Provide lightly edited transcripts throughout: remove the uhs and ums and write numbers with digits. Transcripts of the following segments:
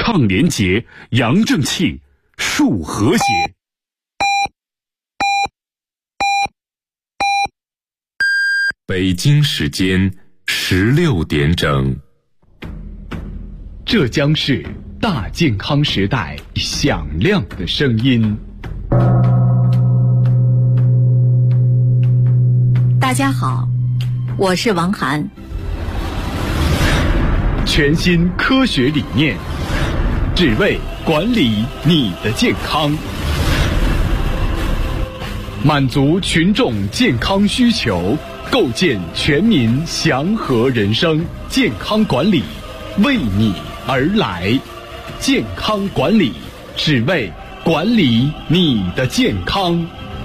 抗廉洁，扬正气，树和谐。北京时间16点整。 这将是大健康时代响亮的声音。 大家好，我是王涵。 全新科学理念，只为管理你的健康，满足群众健康需求，构建全民祥和人生。健康管理为你而来，健康管理只为管理你的健康。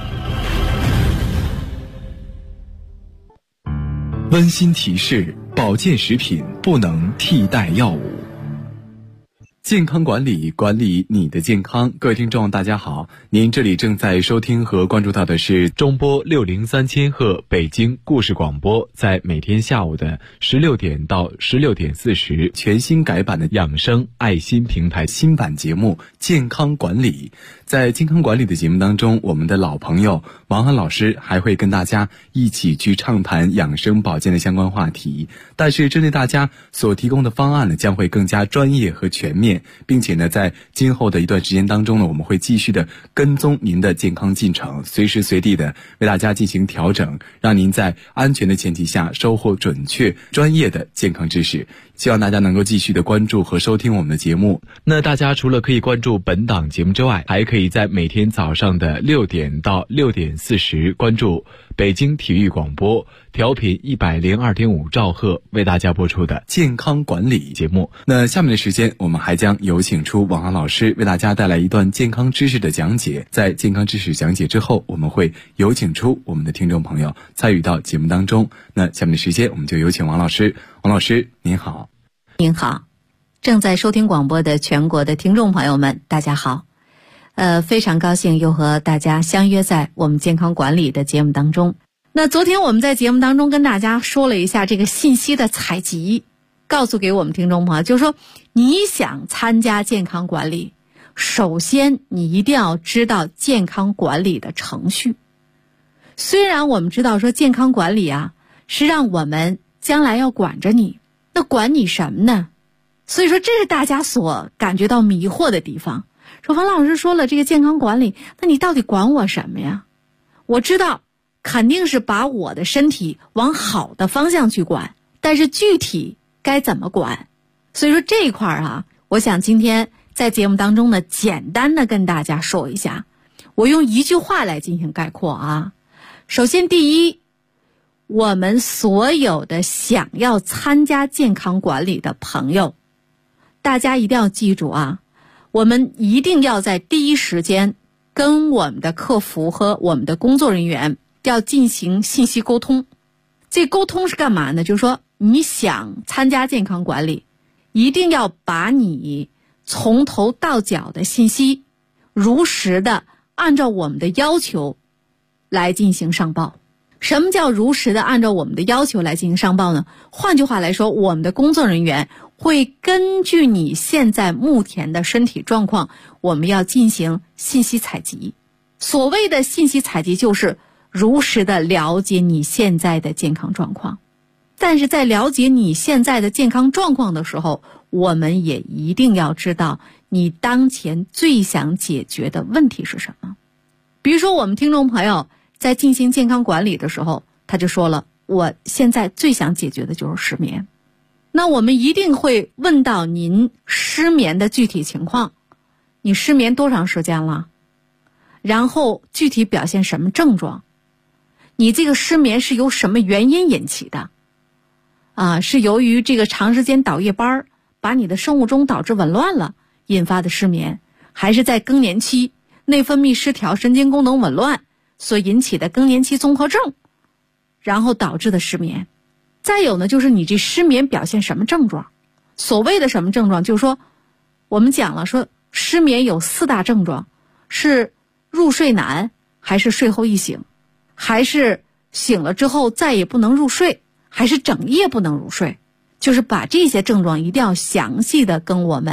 温馨提示：保健食品不能替代药物。健康管理，管理你的健康。各位听众大家好，您这里正在收听和关注到的是中波603千赫北京故事广播，在每天下午的16点到16点40全新改版的养生爱心平台新版节目健康管理。在健康管理的节目当中，我们的老朋友王涵老师还会跟大家一起去畅谈养生保健的相关话题，但是针对大家所提供的方案呢，将会更加专业和全面，并且呢，在今后的一段时间当中呢，我们会继续的跟踪您的健康进程，随时随地的为大家进行调整，让您在安全的前提下收获准确专业的健康知识。希望大家能够继续的关注和收听我们的节目。那大家除了可以关注本档节目之外，还可以在每天早上的6点到6点40关注北京体育广播调频102.5兆赫为大家播出的健康管理节目。那下面的时间，我们还将有请出王涵老师为大家带来一段健康知识的讲解。在健康知识讲解之后，我们会有请出我们的听众朋友参与到节目当中。那下面的时间，我们就有请王老师。王老师您好。 您好，正在收听广播的全国的听众朋友们大家好。非常高兴又和大家相约在我们健康管理的节目当中。那昨天我们在节目当中跟大家说了一下这个信息的采集，告诉给我们听众朋友，就是说你想参加健康管理，首先你一定要知道健康管理的程序。虽然我们知道说健康管理啊，是让我们将来要管着你，那管你什么呢？所以说这是大家所感觉到迷惑的地方。说王老师说了这个健康管理，那你到底管我什么呀？我知道肯定是把我的身体往好的方向去管，但是具体该怎么管？所以说这一块啊，我想今天在节目当中呢，简单的跟大家说一下，我用一句话来进行概括啊。首先第一，我们所有的想要参加健康管理的朋友，大家一定要记住啊，我们一定要在第一时间跟我们的客服和我们的工作人员要进行信息沟通。这沟通是干嘛呢？就是说你想参加健康管理，一定要把你从头到脚的信息如实的按照我们的要求来进行上报。什么叫如实的按照我们的要求来进行上报呢？换句话来说，我们的工作人员会根据你现在目前的身体状况，我们要进行信息采集。所谓的信息采集就是如实的了解你现在的健康状况。但是在了解你现在的健康状况的时候，我们也一定要知道你当前最想解决的问题是什么。比如说我们听众朋友在进行健康管理的时候，他就说了，我现在最想解决的就是失眠。那我们一定会问到您失眠的具体情况，你失眠多长时间了？然后具体表现什么症状？你这个失眠是由什么原因引起的？是由于这个长时间倒夜班把你的生物钟导致紊乱了引发的失眠，还是在更年期内分泌失调、神经功能紊乱所引起的更年期综合症，然后导致的失眠？再有呢，就是你这失眠表现什么症状？所谓的什么症状，就是说我们讲了，说失眠有4大症状，是入睡难，还是睡后易醒，还是醒了之后再也不能入睡，还是整夜不能入睡。就是把这些症状一定要详细的跟我们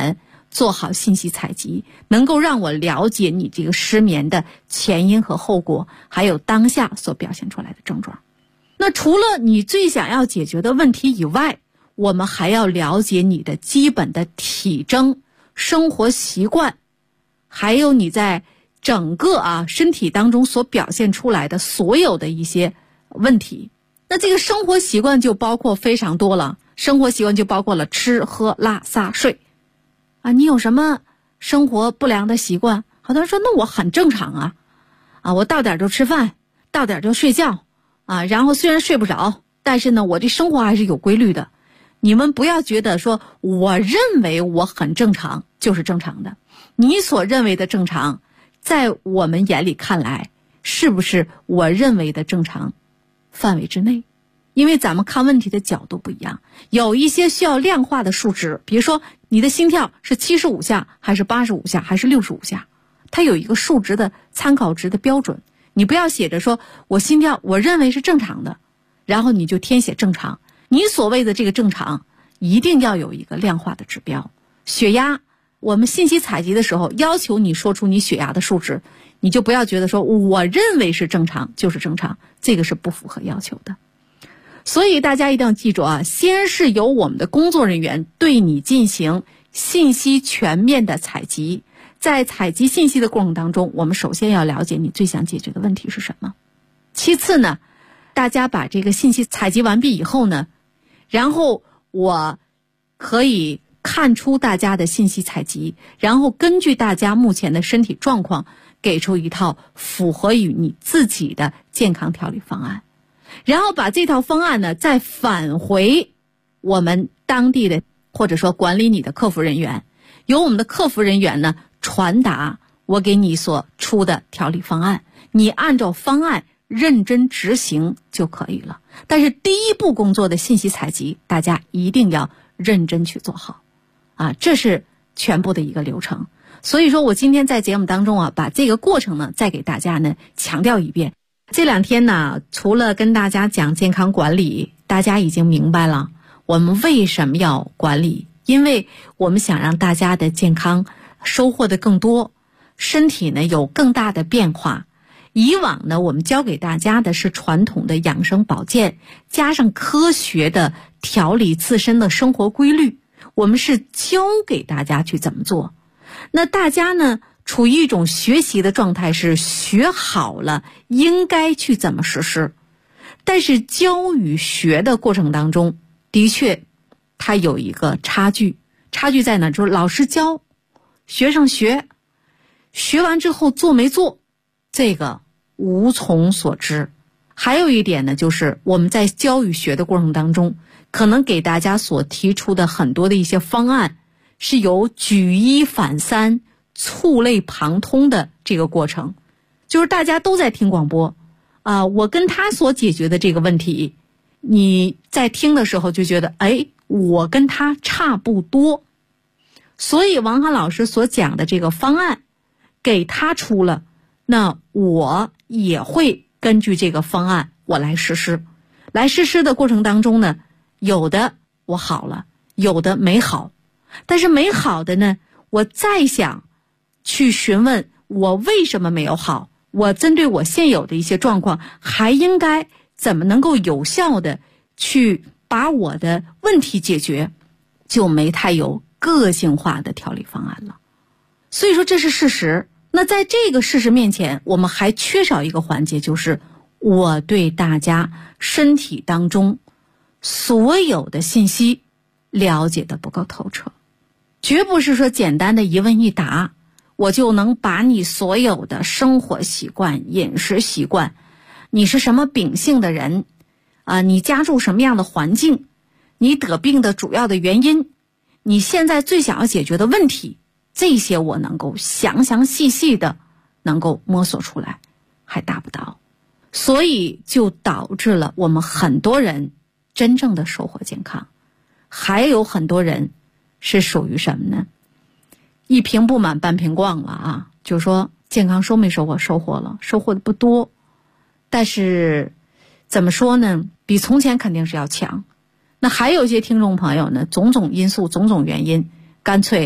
做好信息采集，能够让我了解你这个失眠的前因和后果，还有当下所表现出来的症状。那除了你最想要解决的问题以外，我们还要了解你的基本的体征、生活习惯，还有你在整个身体当中所表现出来的所有的一些问题。那这个生活习惯就包括非常多了，生活习惯就包括了吃喝拉撒睡你有什么生活不良的习惯？好多人说那我很正常我到点就吃饭，到点就睡觉然后虽然睡不着，但是呢我这生活还是有规律的。你们不要觉得说我认为我很正常就是正常的，你所认为的正常在我们眼里看来是不是我认为的正常范围之内？因为咱们看问题的角度不一样，有一些需要量化的数值，比如说你的心跳是75下还是85下还是65下，它有一个数值的参考值的标准。你不要写着说我心跳我认为是正常的，然后你就填写正常。你所谓的这个正常一定要有一个量化的指标。血压，我们信息采集的时候要求你说出你血压的数值，你就不要觉得说我认为是正常就是正常，这个是不符合要求的。所以大家一定要记住先是由我们的工作人员对你进行信息全面的采集，在采集信息的过程当中，我们首先要了解你最想解决的问题是什么。其次呢，大家把这个信息采集完毕以后呢，然后我可以看出大家的信息采集，然后根据大家目前的身体状况，给出一套符合于你自己的健康调理方案，然后把这套方案呢再返回我们当地的或者说管理你的客服人员，由我们的客服人员呢传达我给你所出的调理方案，你按照方案认真执行就可以了。但是第一步工作的信息采集，大家一定要认真去做好这是全部的一个流程。所以说我今天在节目当中把这个过程呢再给大家呢强调一遍。这两天呢，除了跟大家讲健康管理，大家已经明白了我们为什么要管理，因为我们想让大家的健康收获的更多，身体呢有更大的变化。以往呢，我们教给大家的是传统的养生保健，加上科学的调理自身的生活规律，我们是教给大家去怎么做。那大家呢处于一种学习的状态，是学好了应该去怎么实施。但是教与学的过程当中，的确它有一个差距在哪？就是老师教，学生学完之后做没做，这个无从所知。还有一点呢，就是我们在教与学的过程当中，可能给大家所提出的很多的一些方案，是由举一反三、触类旁通的这个过程。就是大家都在听广播我跟他所解决的这个问题，你在听的时候就觉得我跟他差不多，所以王涵老师所讲的这个方案给他出了，那我也会根据这个方案我来实施。来实施的过程当中呢，有的我好了，有的没好。但是没好的呢，我再想去询问我为什么没有好，我针对我现有的一些状况，还应该怎么能够有效的去把我的问题解决，就没太有个性化的调理方案了。所以说这是事实。那在这个事实面前，我们还缺少一个环节，就是我对大家身体当中所有的信息了解的不够透彻。绝不是说简单的一问一答，我就能把你所有的生活习惯、饮食习惯，你是什么秉性的人你家住什么样的环境，你得病的主要的原因，你现在最想要解决的问题，这些我能够详详细细的能够摸索出来，还达不到。所以就导致了我们很多人真正的收获健康，还有很多人是属于什么呢？一瓶不满半瓶逛了就是说健康收没收获？收获了，收获的不多，但是怎么说呢，比从前肯定是要强。那还有一些听众朋友呢，种种因素、种种原因，干脆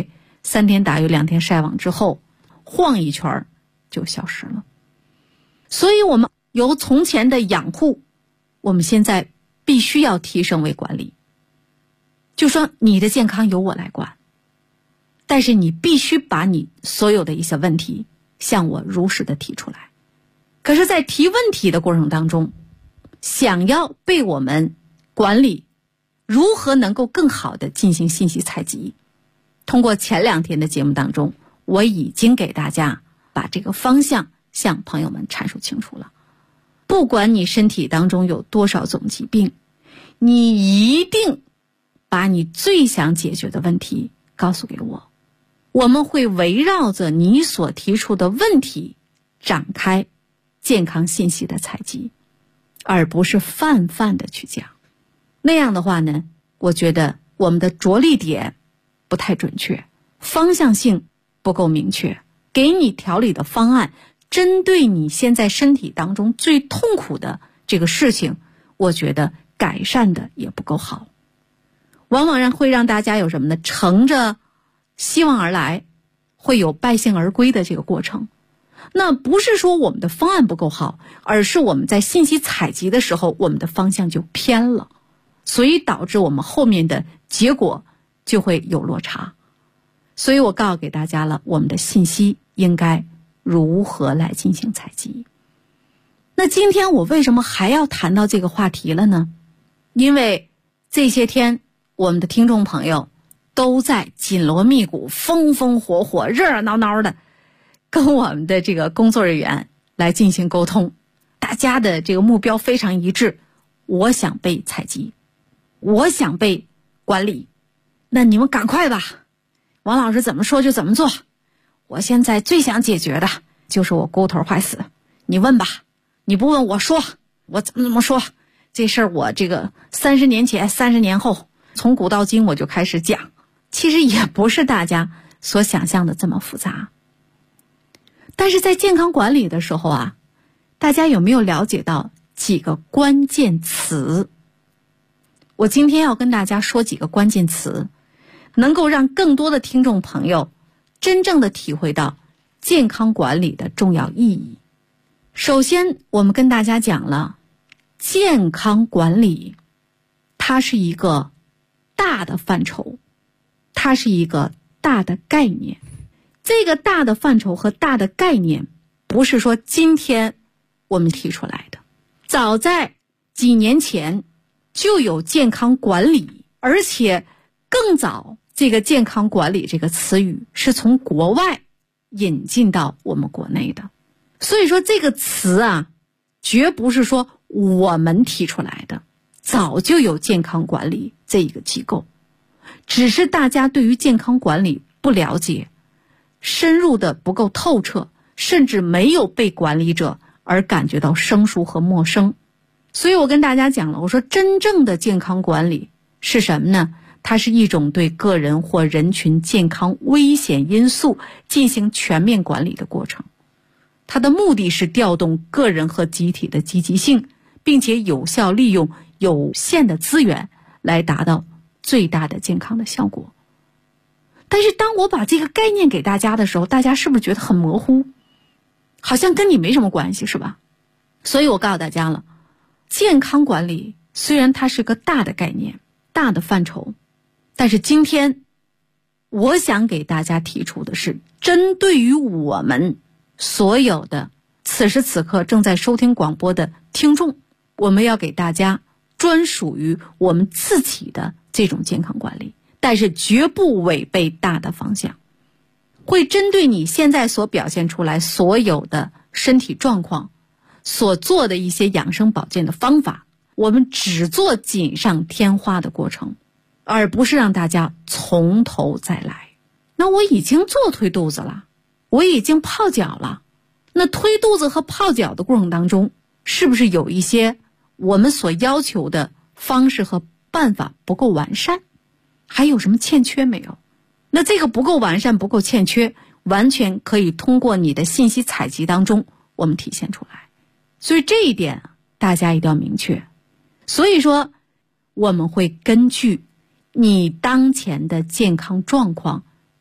3天打鱼2天晒网之后，晃一圈就消失了。所以我们由从前的养护，我们现在必须要提升为管理。就说你的健康由我来管，但是你必须把你所有的一些问题向我如实的提出来。可是在提问题的过程当中，想要被我们管理，如何能够更好的进行信息采集，通过前2天的节目当中，我已经给大家把这个方向向朋友们阐述清楚了。不管你身体当中有多少种疾病，你一定把你最想解决的问题告诉给我，我们会围绕着你所提出的问题展开健康信息的采集，而不是泛泛的去讲。那样的话呢，我觉得我们的着力点不太准确，方向性不够明确，给你调理的方案针对你现在身体当中最痛苦的这个事情，我觉得改善的也不够好，往往会让大家有什么呢？乘着希望而来，会有败兴而归的这个过程。那不是说我们的方案不够好，而是我们在信息采集的时候，我们的方向就偏了，所以导致我们后面的结果就会有落差。所以我告诉给大家了，我们的信息应该如何来进行采集。那今天我为什么还要谈到这个话题了呢？因为这些天我们的听众朋友都在紧锣密鼓、风风火火、热热闹闹的跟我们的这个工作人员来进行沟通，大家的这个目标非常一致，我想被采集，我想被管理，那你们赶快吧，王老师怎么说就怎么做，我现在最想解决的就是我骨头坏死，你问吧，你不问我说，我怎么说，这事儿我这个30年前30年后从古到今我就开始讲，其实也不是大家所想象的这么复杂。但是在健康管理的时候啊，大家有没有了解到几个关键词？我今天要跟大家说几个关键词，能够让更多的听众朋友真正的体会到健康管理的重要意义。首先，我们跟大家讲了，健康管理它是一个大的范畴，它是一个大的概念。这个大的范畴和大的概念不是说今天我们提出来的，早在几年前就有健康管理，而且更早这个健康管理这个词语是从国外引进到我们国内的。所以说这个词啊，绝不是说我们提出来的，早就有健康管理这一个机构，只是大家对于健康管理不了解，深入的不够透彻，甚至没有被管理者而感觉到生疏和陌生。所以我跟大家讲了，我说真正的健康管理是什么呢？它是一种对个人或人群健康危险因素进行全面管理的过程。它的目的是调动个人和集体的积极性，并且有效利用有限的资源来达到最大的健康的效果。但是当我把这个概念给大家的时候，大家是不是觉得很模糊？好像跟你没什么关系，是吧？所以我告诉大家了，健康管理虽然它是个大的概念、大的范畴，但是今天我想给大家提出的是，针对于我们所有的此时此刻正在收听广播的听众，我们要给大家专属于我们自己的这种健康管理，但是绝不违背大的方向，会针对你现在所表现出来所有的身体状况所做的一些养生保健的方法，我们只做锦上添花的过程，而不是让大家从头再来。那我已经做推肚子了，我已经泡脚了，那推肚子和泡脚的过程当中，是不是有一些我们所要求的方式和办法不够完善？还有什么欠缺没有？那这个不够完善、不够欠缺，完全可以通过你的信息采集当中我们体现出来。所以这一点大家一定要明确。所以说我们会根据你当前的健康状况，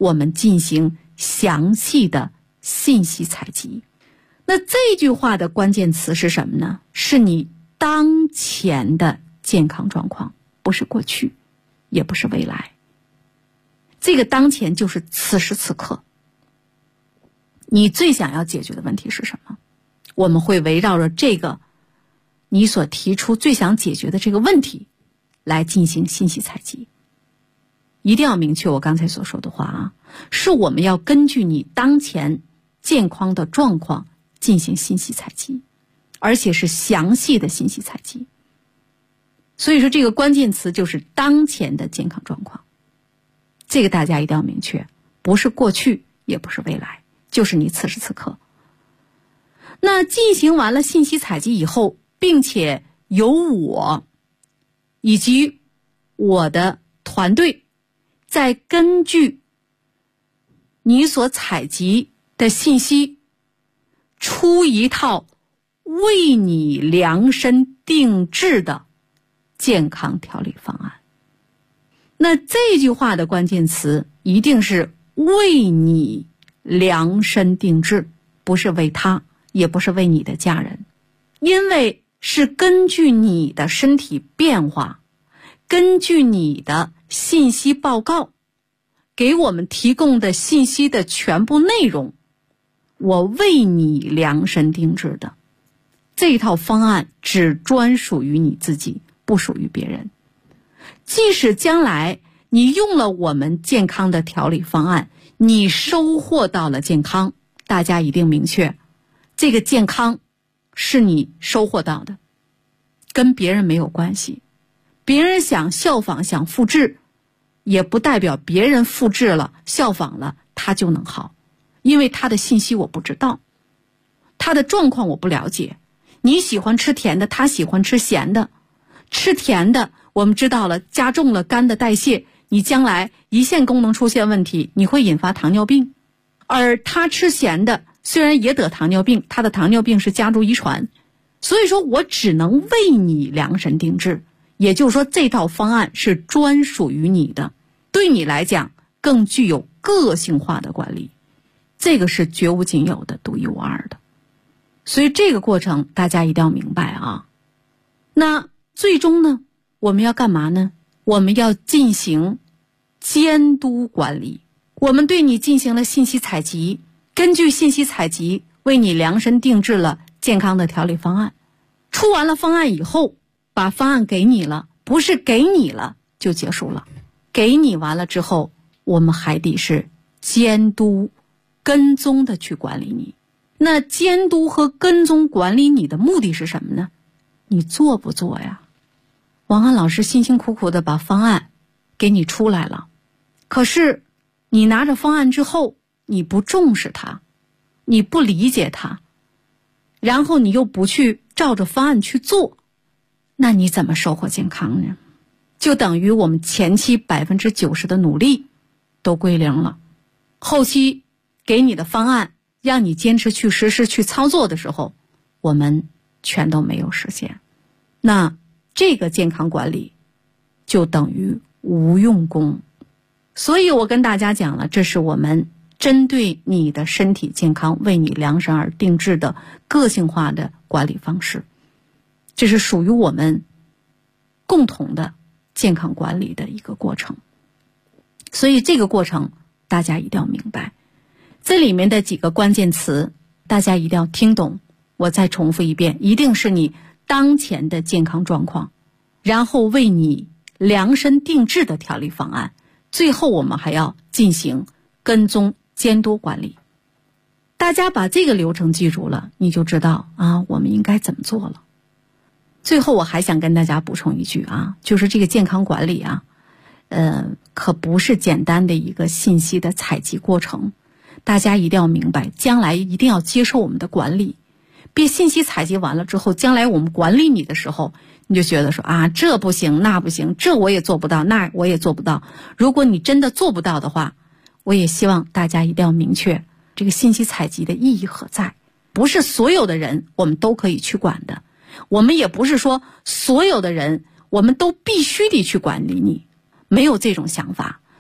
我们进行详细的信息采集。那这句话的关键词是什么呢？是你当前的健康状况，不是过去，也不是未来。这个当前就是此时此刻。你最想要解决的问题是什么？我们会围绕着这个你所提出最想解决的这个问题来进行信息采集。一定要明确我刚才所说的话啊，是我们要根据你当前健康的状况进行信息采集，而且是详细的信息采集。所以说这个关键词就是当前的健康状况，这个大家一定要明确，不是过去也不是未来，就是你此时此刻。那进行完了信息采集以后，并且由我以及我的团队再根据你所采集的信息出一套为你量身定制的健康调理方案。那这句话的关键词一定是为你量身定制，不是为他，也不是为你的家人，因为是根据你的身体变化，根据你的信息报告给我们提供的信息的全部内容，我为你量身定制的这套方案只专属于你自己，不属于别人。即使将来你用了我们健康的调理方案，你收获到了健康，大家一定明确，这个健康是你收获到的，跟别人没有关系。别人想效仿想复制，也不代表别人复制了效仿了他就能好，因为他的信息我不知道，他的状况我不了解。你喜欢吃甜的，他喜欢吃咸的，吃甜的我们知道了加重了肝的代谢，你将来胰腺功能出现问题，你会引发糖尿病。而他吃咸的虽然也得糖尿病，他的糖尿病是家族遗传。所以说我只能为你量身定制，也就是说这套方案是专属于你的，对你来讲更具有个性化的管理，这个是绝无仅有的，独一无二的。所以这个过程大家一定要明白啊。那最终呢，我们要干嘛呢？我们要进行监督管理。我们对你进行了信息采集，根据信息采集为你量身定制了健康的调理方案。出完了方案以后，把方案给你了，不是给你了就结束了，给你完了之后，我们还得是监督跟踪的去管理你。那监督和跟踪管理你的目的是什么呢？你做不做呀？王涵老师辛辛苦苦的把方案给你出来了，可是你拿着方案之后，你不重视它，你不理解它，然后你又不去照着方案去做，那你怎么收获健康呢？就等于我们前期90%的努力都归零了，后期给你的方案让你坚持去实施去操作的时候，我们全都没有实现。那这个健康管理就等于无用功。所以我跟大家讲了，这是我们针对你的身体健康为你量身而定制的个性化的管理方式，这是属于我们共同的健康管理的一个过程。所以这个过程大家一定要明白，这里面的几个关键词大家一定要听懂。我再重复一遍，一定是你当前的健康状况，然后为你量身定制的调理方案，最后我们还要进行跟踪监督管理。大家把这个流程记住了，你就知道啊，我们应该怎么做了。最后我还想跟大家补充一句啊，就是这个健康管理啊，可不是简单的一个信息的采集过程。大家一定要明白，将来一定要接受我们的管理。别信息采集完了之后，将来我们管理你的时候，你就觉得说啊，这不行那不行，这我也做不到那我也做不到。如果你真的做不到的话，我也希望大家一定要明确这个信息采集的意义何在。不是所有的人我们都可以去管的，我们也不是说所有的人我们都必须得去管理你，没有这种想法。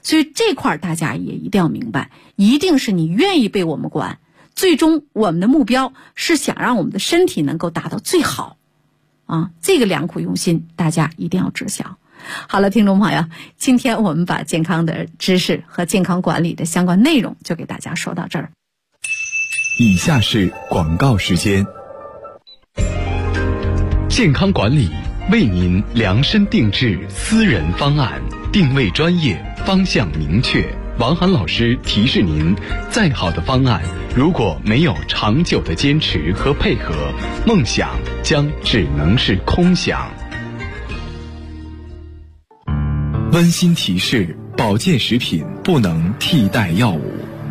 所以这块大家也一定要明白，一定是你愿意被我们管，最终我们的目标是想让我们的身体能够达到最好啊，这个良苦用心大家一定要知晓。好了，听众朋友，今天我们把健康的知识和健康管理的相关内容就给大家说到这儿。 以下是广告时间。健康管理为您量身定制私人方案，定位专业，方向明确。王涵老师提示您，再好的方案如果没有长久的坚持和配合，梦想将只能是空想。温馨提示：保健食品不能替代药物。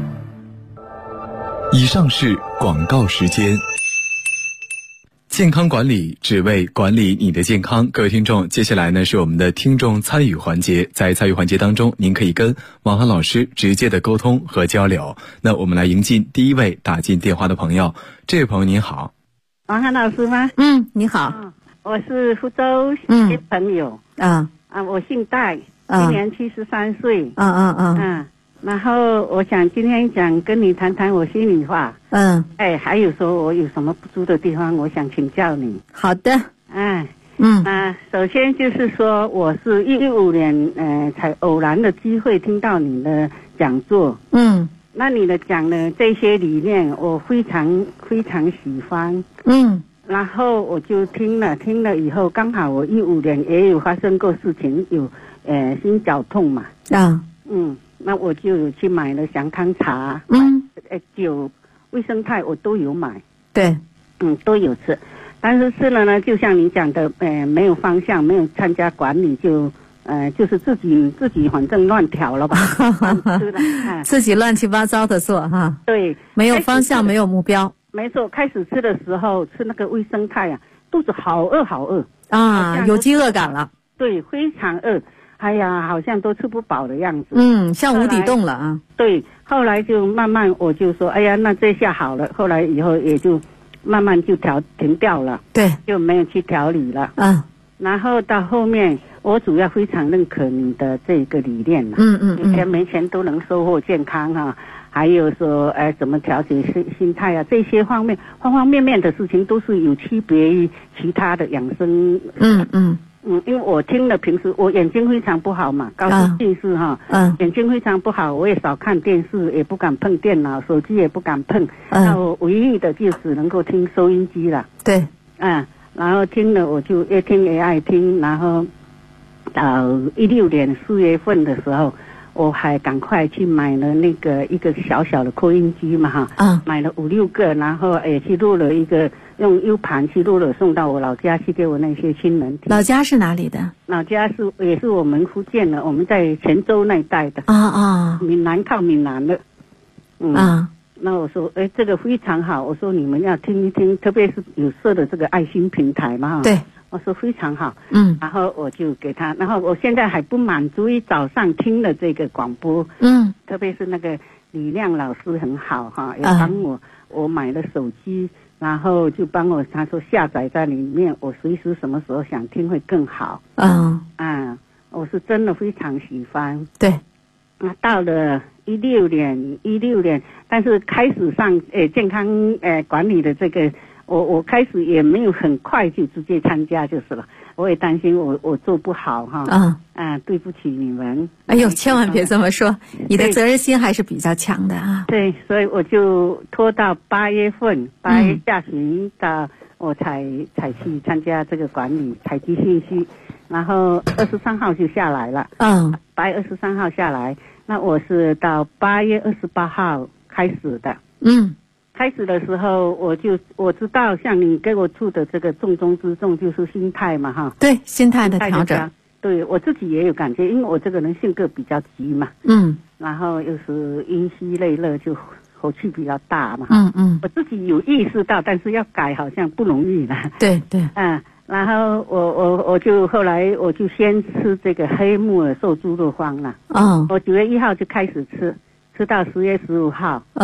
以上是广告时间。健康管理只为管理你的健康。各位听众，接下来呢是我们的听众参与环节。在参与环节当中，您可以跟王涵老师直接的沟通和交流。那我们来迎进第一位打进电话的朋友。这位朋友您好。 王涵老师吗？ 你好。 我是福州新朋友。我姓戴，今年73岁。然后我想今天想跟你谈谈我心里话。还有说我有什么不足的地方，我想请教你。 好的。 首先就是说，我是2015年才偶然的机会听到你的讲座。那你的讲的这些理念，我非常非常喜欢。然后我就听了以后，刚好我2015年也有发生过事情，有心绞痛嘛。那我就有去买了祥康茶，酒、卫生肽我都有买。 对， 都有吃，但是吃了呢，就像你讲的，没有方向，没有参加管理，就是自己反正乱调了吧，吃了， 自己乱七八糟的做哈。 对， 没有方向，没有目标。 没错，开始吃的时候吃那个卫生肽啊，肚子好饿好饿啊，有饥饿感了。 对，非常饿。哎呀，好像都吃不饱的样子。 像无底洞了啊。 对，后来就慢慢我就说，哎呀，那这下好了。后来以后也就慢慢就停掉了。对，就没有去调理了。然后到后面，我主要非常认可你的这个理念了。有钱没钱都能收获健康啊。还有说，怎么调节心态啊，这些方面方方面面的事情都是有区别于其他的养生。因为我听了，平时我眼睛非常不好嘛，高度近视哈，眼睛非常不好，我也少看电视，也不敢碰电脑，手机也不敢碰。那我唯一的就只能够听收音机了。对，然后听了我就越听越爱听，然后到2016年4月份的时候，我还赶快去买了那个一个小小的扩音机嘛哈，买了5、6个，然后也去录了一个。用 U 盘去录了，送到我老家去给我那些亲人听。 老家是哪里的？ 老家也是我们福建的，我们在泉州那一带的。闽南靠闽南的。那我说，这个非常好，我说你们要听一听，特别是有设的这个爱心平台嘛。对，我说非常好。然后我就给他，然后我现在还不满足于早上听了这个广播。特别是那个李亮老师很好哈，也帮我买了手机。然后就帮我，他说下载在里面，我随时什么时候想听会更好。我是真的非常喜欢。对，到了16年，但是开始上健康管理的这个，我开始也没有很快就直接参加就是了。我也担心我做不好哈。对不起你们。哎呦，千万别这么说，你的责任心还是比较强的啊。对，所以我就拖到8月下旬到我才去参加这个管理，采集信息，然后23号就下来了。8月23号下来，那我是到8月28号开始的。开始的时候我知道，像你给我出的这个重中之重就是心态嘛哈。对，心态的调整。对，我自己也有感觉，因为我这个人性格比较急嘛。然后又是阴虚内热，就火气比较大嘛。我自己有意识到，但是要改好像不容易了。对。然后我就后来我就先吃这个黑木耳瘦猪肉方了。我9月1号就开始吃到10月15号。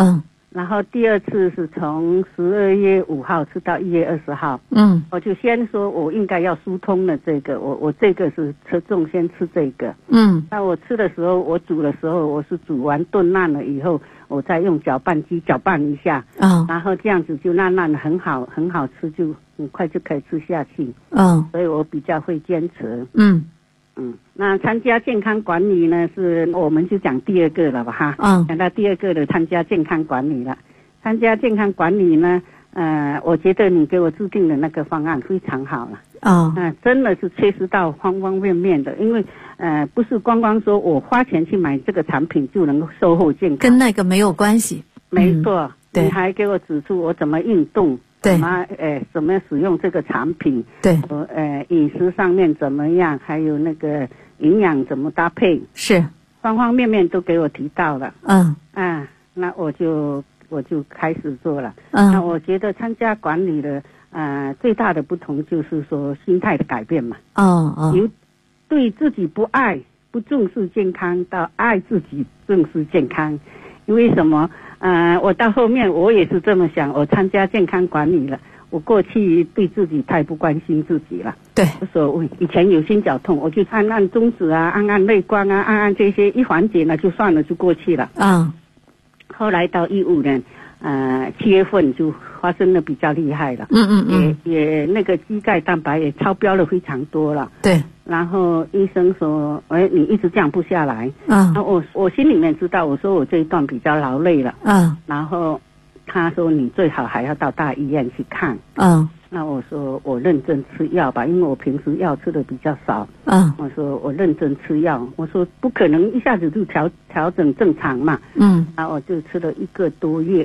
然后第二次是从12月5号吃到1月20号。我就先说我应该要疏通了这个，我这个是侧重先吃这个。那我吃的时候，我煮的时候，我是煮完炖烂了以后，我再用搅拌机搅拌一下，然后这样子就烂烂的很好吃，就很快就可以吃下去。所以我比较会坚持。那参加健康管理呢，是我们就讲第二个了吧哈。讲到第二个的参加健康管理了。参加健康管理呢，我觉得你给我制定的那个方案非常好了。真的是切实到方方面面的，因为不是光光说我花钱去买这个产品就能够收获健康， 跟那个没有关系。 没错，你还给我指出我怎么运动。怎么使用这个产品？饮食上面怎么样？还有那个营养怎么搭配？是方方面面都给我提到了。那我就开始做了。那我觉得参加管理的最大的不同就是说心态的改变嘛。由对自己不爱不重视健康到爱自己重视健康。因为什么？我到后面我也是这么想，我参加健康管理了，我过去对自己太不关心自己了。无所谓，以前有心绞痛，我就按中指啊，按泪光啊，按这些一缓解呢就算了，就过去了。后来到15年7月份就发生的比较厉害了。也那个肌钙蛋白也超标了非常多了。然后医生说，你一直这样不下来。那我心里面知道，我说我这一段比较劳累了。然后他说你最好还要到大医院去看。那我说我认真吃药吧，因为我平时药吃的比较少。我说我认真吃药，我说不可能一下子就调整正常嘛。然后我就吃了1个多月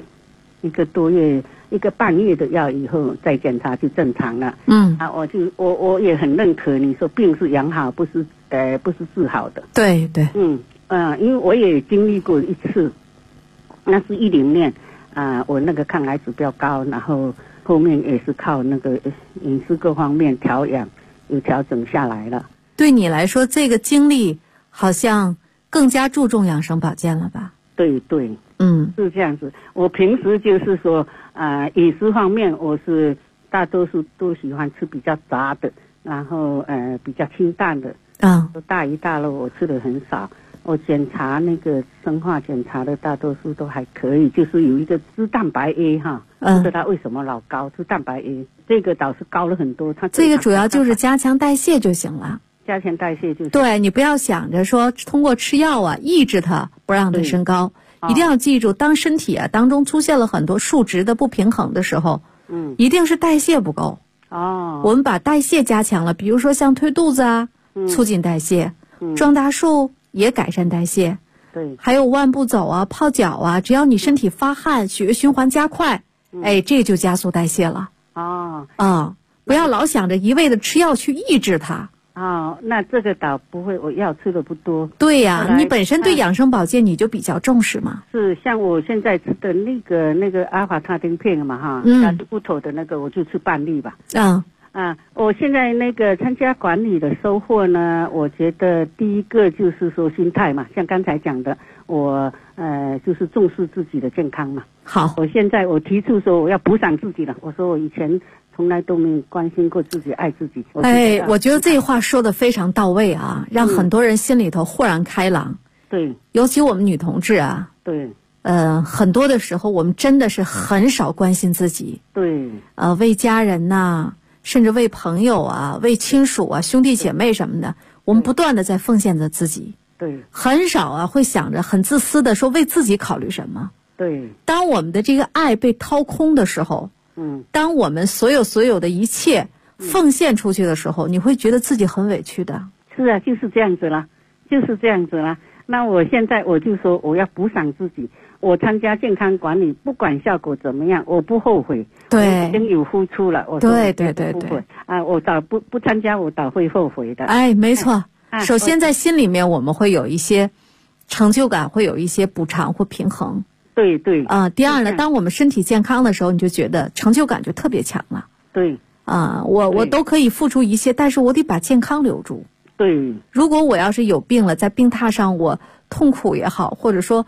，1个半月的药以后再检查就正常了。我也很认可你说病是养好，不是治好的。因为我也经历过一次，那是10年，我那个抗癌指标高，然后后面也是靠那个饮食各方面调养有调整下来了。 对你来说，这个经历好像更加注重养生保健了吧？ 对，是这样子。我平时就是说，饮食方面我是大多数都喜欢吃比较杂的，然后比较清淡的。大鱼大肉我吃的很少。我检查那个生化检查的大多数都还可以，就是有一个脂蛋白 A 哈，不知道为什么老高，脂蛋白 A 这个倒是高了很多。 这个主要就是加强代谢就行了。 加强代谢就行。 对，你不要想着说通过吃药抑制它，不让它升高。一定要记住，当身体当中出现了很多数值的不平衡的时候，一定是代谢不够。我们把代谢加强了，比如说像推肚子促进代谢，撞大树也改善代谢。还有万步走泡脚只要你身体发汗，血液循环加快，这就加速代谢了。不要老想着一味的吃药去抑制它。 那这个倒不会，我药吃的不多。 对呀，你本身对养生保健你就比较重视嘛。 是，像我现在吃的那个阿法他汀片嘛加骨头的那个，我就吃半粒吧。我现在那个参加管理的收获呢，我觉得第一个就是说心态嘛，像刚才讲的，我就是重视自己的健康嘛。 好， 我现在我提出说我要补偿自己了，我说我以前从来都没有关心过自己，爱自己。 我觉得这话说的非常到位让很多人心里头豁然开朗。尤其我们女同志很多的时候我们真的是很少关心自己。为家人甚至为朋友为亲属兄弟姐妹什么的，我们不断的在奉献着自己。很少会想着很自私的说为自己考虑什么。当我们的这个爱被掏空的时候，当我们所有的一切奉献出去的时候，你会觉得自己很委屈的。 是啊，就是这样子了。那我现在我就说我要补偿自己，我参加健康管理，不管效果怎么样，我不后悔。我已经有付出了。我说我倒不参加，我倒会后悔的。 没错。首先在心里面我们会有一些成就感，会有一些补偿或平衡。第二呢，当我们身体健康的时候，你就觉得成就感就特别强了。我都可以付出一切，但是我得把健康留住。如果我要是有病了，在病榻上我痛苦也好，或者说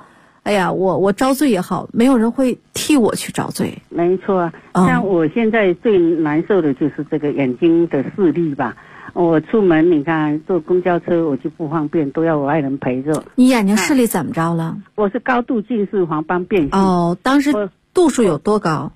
哎呀，我遭罪也好，没有人会替我去找罪。 没错，像我现在最难受的就是这个眼睛的视力吧。我出门你看坐公交车我就不方便，都要我爱人陪着。 你眼睛视力怎么着了？ 我是高度近视黄斑变性。 哦，当时度数有多高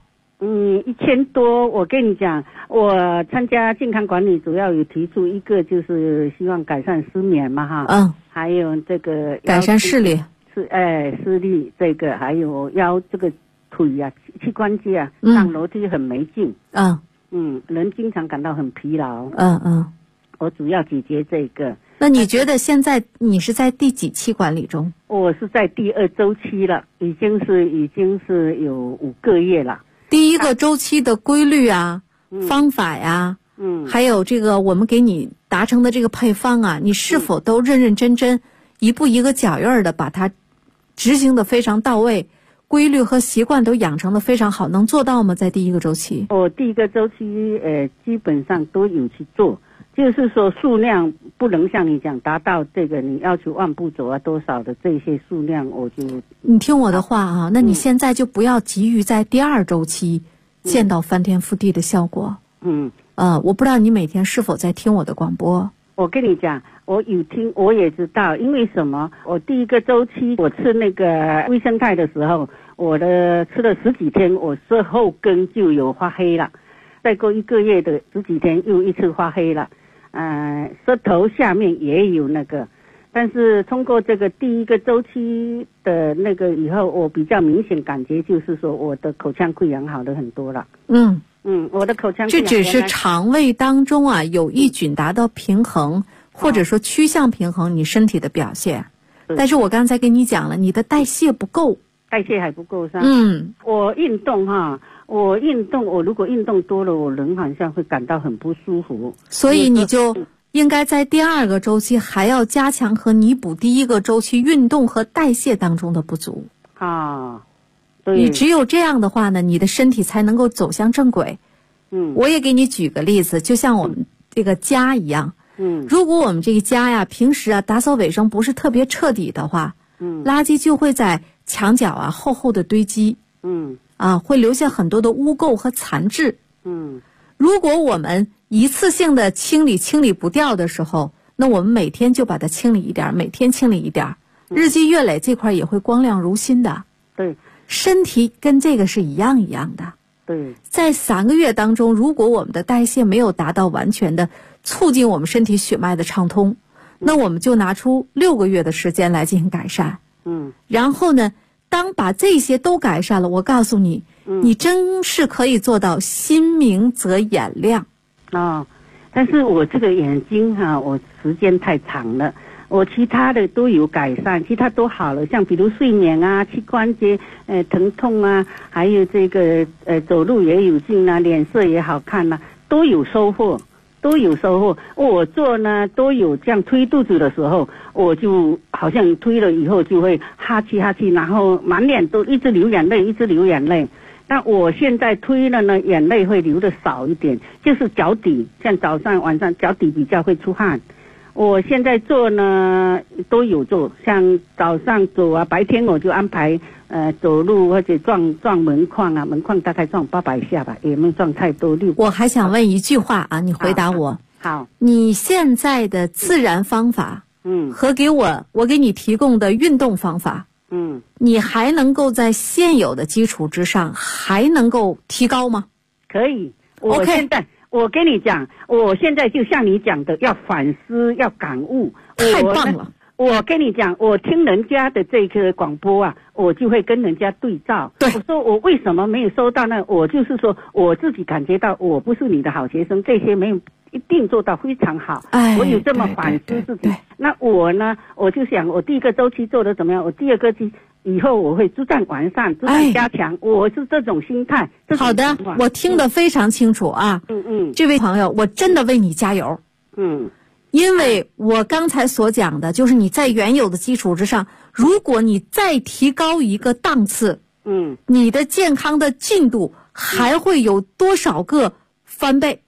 ？1000多。我跟你讲，我参加健康管理主要有提出一个就是希望改善失眠嘛哈。还有这个改善视力。 视力这个，还有腰这个腿啊膝关节啊，上楼梯很没劲。人经常感到很疲劳。我主要解决这个。 那你觉得现在你是在第几期管理中？ 我是在第2周期了，已经是有5个月了。 第1个周期的规律啊，方法呀，还有这个我们给你达成的这个配方啊，你是否都认认真真，一步一个脚印儿的把它执行的非常到位，规律和习惯都养成的非常好，能做到吗？在第1个周期？ 我第1个周期基本上都有去做，就是说数量不能像你讲达到这个你要求10000步走啊多少的这些数量，我就你听我的话啊，那你现在就不要急于在第2周期见到翻天覆地的效果。我不知道你每天是否在听我的广播。 我跟你讲，我有听，我也知道，因为什么？我第1个周期我吃那个微生态的时候，我的吃了10几天，我舌后根就有发黑了，再过1个月的10几天又一次发黑了，舌头下面也有那个，但是通过这个第1个周期的那个以后，我比较明显感觉就是说我的口腔溃疡好了很多了。我的口腔这只是肠胃当中啊有益菌达到平衡，或者说趋向平衡你身体的表现。但是我刚才跟你讲了，你的代谢不够， 代谢还不够是吧？我运动我如果运动多了，我人好像会感到很不舒服。 所以你就应该在第2个周期还要加强和弥补第1个周期运动和代谢当中的不足。你只有这样的话呢，你的身体才能够走向正轨。我也给你举个例子，就像我们这个家一样。如果我们这个家呀，平时啊打扫卫生不是特别彻底的话，垃圾就会在墙角啊厚厚的堆积。会留下很多的污垢和残质。如果我们一次性的清理不掉的时候，那我们每天就把它清理一点，每天清理一点，日积月累这块也会光亮如新的。 对， 身体跟这个是一样的。 对， 在3个月当中，如果我们的代谢没有达到完全的促进我们身体血脉的畅通，那我们就拿出6个月的时间来进行改善。然后呢，当把这些都改善了，我告诉你，你真是可以做到心明则眼亮。 但是我这个眼睛我时间太长了，我其他的都有改善，其他都好了，像比如睡眠啊、膝关节疼痛啊，还有这个走路也有劲啊，脸色也好看啊，都有收获。我做呢都有这样推肚子的时候，我就好像推了以后就会哈气，然后满脸都一直流眼泪。但我现在推了呢，眼泪会流的少一点，就是脚底，像早上晚上脚底比较会出汗。我现在做呢都有做，像早上走啊，白天我就安排走路或者撞门框啊，门框大概撞800下吧，也没撞太多。 我还想问一句话啊，你回答我。 好， 你现在的自然方法，和我给你提供的运动方法，你还能够在现有的基础之上还能够提高吗？ 可以，我现在。我跟你讲，我现在就像你讲的，要反思，要感悟。 太棒了！ 我跟你讲，我听人家的这个广播啊，我就会跟人家对照。 对， 我说我为什么没有收到呢？我就是说我自己感觉到我不是你的好学生，这些没有一定做到非常好。我有这么反思自己。那我呢，我就想我第1个周期做得怎么样？我第2个期以后我会逐渐完善，逐渐加强。我是这种心态。 好的，我听得非常清楚啊。这位朋友，我真的为你加油。因为我刚才所讲的就是你在原有的基础之上，如果你再提高一个档次，你的健康的进度还会有多少个翻倍？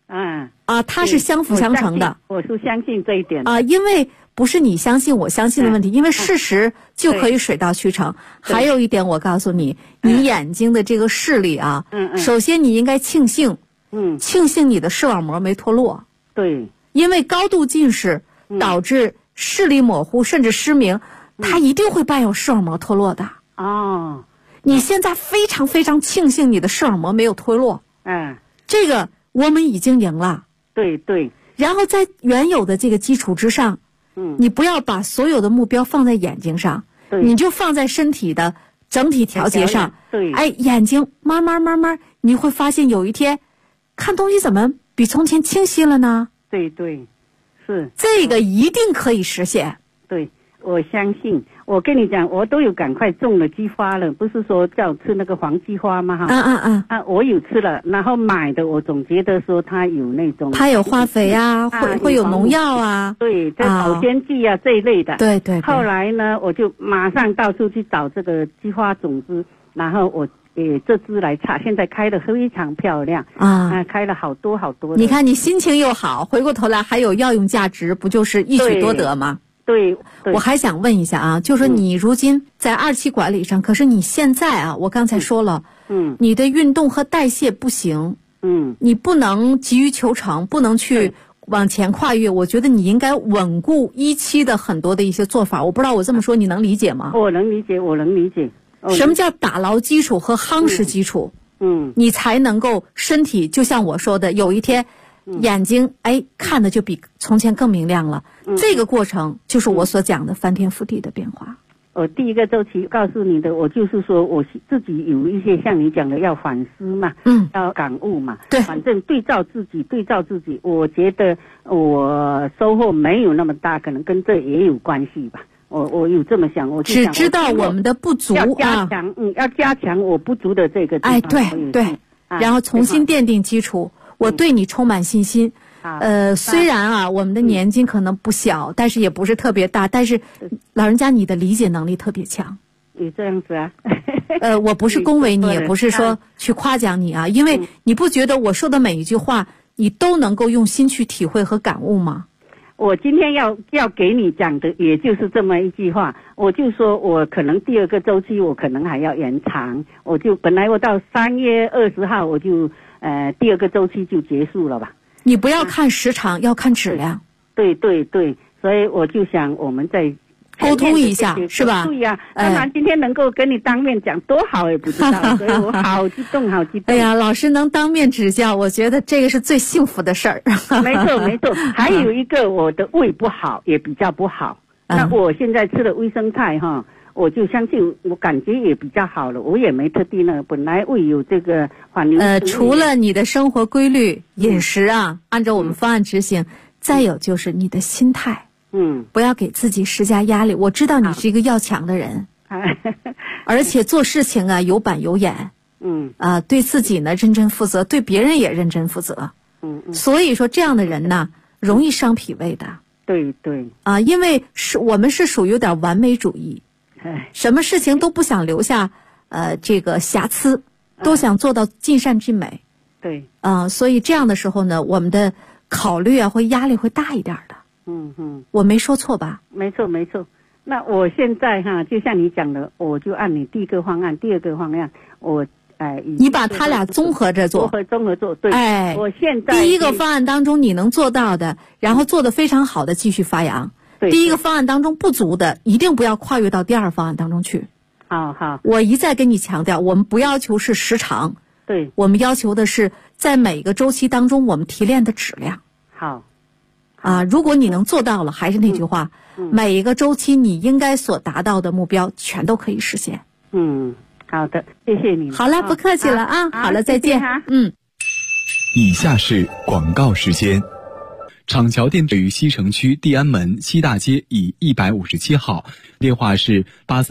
它是相辅相成的。 我是相信这一点因为不是你相信我相信的问题，因为事实就可以水到渠成。还有一点我告诉你，你眼睛的这个视力首先你应该庆幸你的视网膜没脱落。 对， 因为高度近视导致视力模糊甚至失明，它一定会伴有视网膜脱落的。你现在非常非常庆幸你的视网膜没有脱落。这个我们已经赢了。 对。 然后在原有的这个基础之上，你不要把所有的目标放在眼睛上，你就放在身体的整体调节上。眼睛慢慢你会发现有一天看东西怎么比从前清晰了呢？ 对，是这个一定可以实现。 对，我相信。我跟你讲，我都有赶快种了菊花了，不是说叫我吃那个黄菊花吗？我有吃了，然后买的我总觉得说它有那种， 它有化肥会有农药啊， 对，这保鲜剂这一类的。 对。 后来呢，我就马上到处去找这个菊花种子，然后我这支来插，现在开得非常漂亮开了好多好多。 你看你心情又好，回过头来还有药用价值，不就是一举多得吗？ 对， 我还想问一下就说你如今在2期管理上，可是你现在我刚才说了，你的运动和代谢不行，你不能急于求成，不能去往前跨越。我觉得你应该稳固1期的很多的一些做法。我不知道我这么说你能理解吗？ 我能理解。 什么叫打牢基础和夯实基础？你才能够身体就像我说的，有一天眼睛看的就比从前更明亮了。这个过程就是我所讲的翻天覆地的变化。 我第一个周期告诉你的，我就是说我自己有一些像你讲的要反思嘛，要感悟嘛。 对， 反正对照自己，我觉得我收获没有那么大，可能跟这也有关系吧。我有这么想，我就想只知道我们的不足， 要加强，要加强我不足的这个地方。 对，然后重新奠定基础。我对你充满信心。虽然我们的年纪可能不小，但是也不是特别大，但是老人家你的理解能力特别强。 你这样子我不是恭维你，也不是说去夸奖你因为你不觉得我说的每一句话你都能够用心去体会和感悟吗？ 我今天要给你讲的也就是这么一句话，我就说我可能第2个周期我可能还要延长，我就本来我到3月20号我就第2个周期就结束了吧。 你不要看时长，要看质量。 对，所以我就想我们再沟通一下，是吧？ 对呀，当然今天能够跟你当面讲多好也不知道，所以我好激动。 哎呀，老师能当面指教，我觉得这个是最幸福的事儿。 没错。还有一个，我的胃不好，也比较不好。那我现在吃了卫生菜我就相信我感觉也比较好了，我也没特地本来胃有这个反流。 除了你的生活规律、饮食按照我们方案执行，再有就是你的心态。不要给自己施加压力。我知道你是一个要强的人，而且做事情有板有眼。对自己呢认真负责，对别人也认真负责。所以说这样的人呢，容易伤脾胃的。 对。 因为我们是属于有点完美主义。什么事情都不想留下这个瑕疵，都想做到尽善尽美。 对。 所以这样的时候呢，我们的考虑会压力会大一点的。我没说错吧？ 没错。那我现在就像你讲的，我就按你第1个方案、第2个方案，我你把它俩综合着做。 综合做。对。我现在第1个方案当中你能做到的，然后做得非常好的继续发扬。第1个方案当中不足的，一定不要跨越到第2方案当中去。 好。 我一再跟你强调，我们不要求是时长， 对， 我们要求的是在每个周期当中我们提炼的质量。 好。 如果你能做到了，还是那句话，每一个周期你应该所达到的目标全都可以实现。 好的，谢谢你。 好了，不客气了好了，再见。 以下是广告时间。厂桥店位于西城区地安门西大街以157号，电话是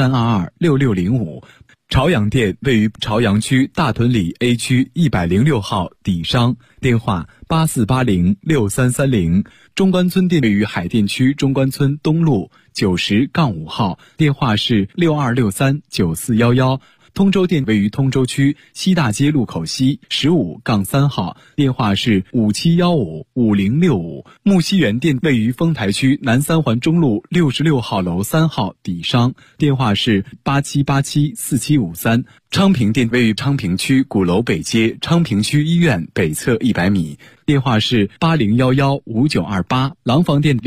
83226605。朝阳店位于朝阳区大屯里 A 区106号底商，电话84806330。中关村店位于海淀区中关村东路90-5号，电话是62639411。 通州店位于通州区西大街路口西15-3号，电话是57155065。木樨园店位于丰台区南三环中路66号楼3号底商，电话是87874753。昌平店位于昌平区鼓楼北街昌平区医院北侧100米，电话是80115928。廊坊店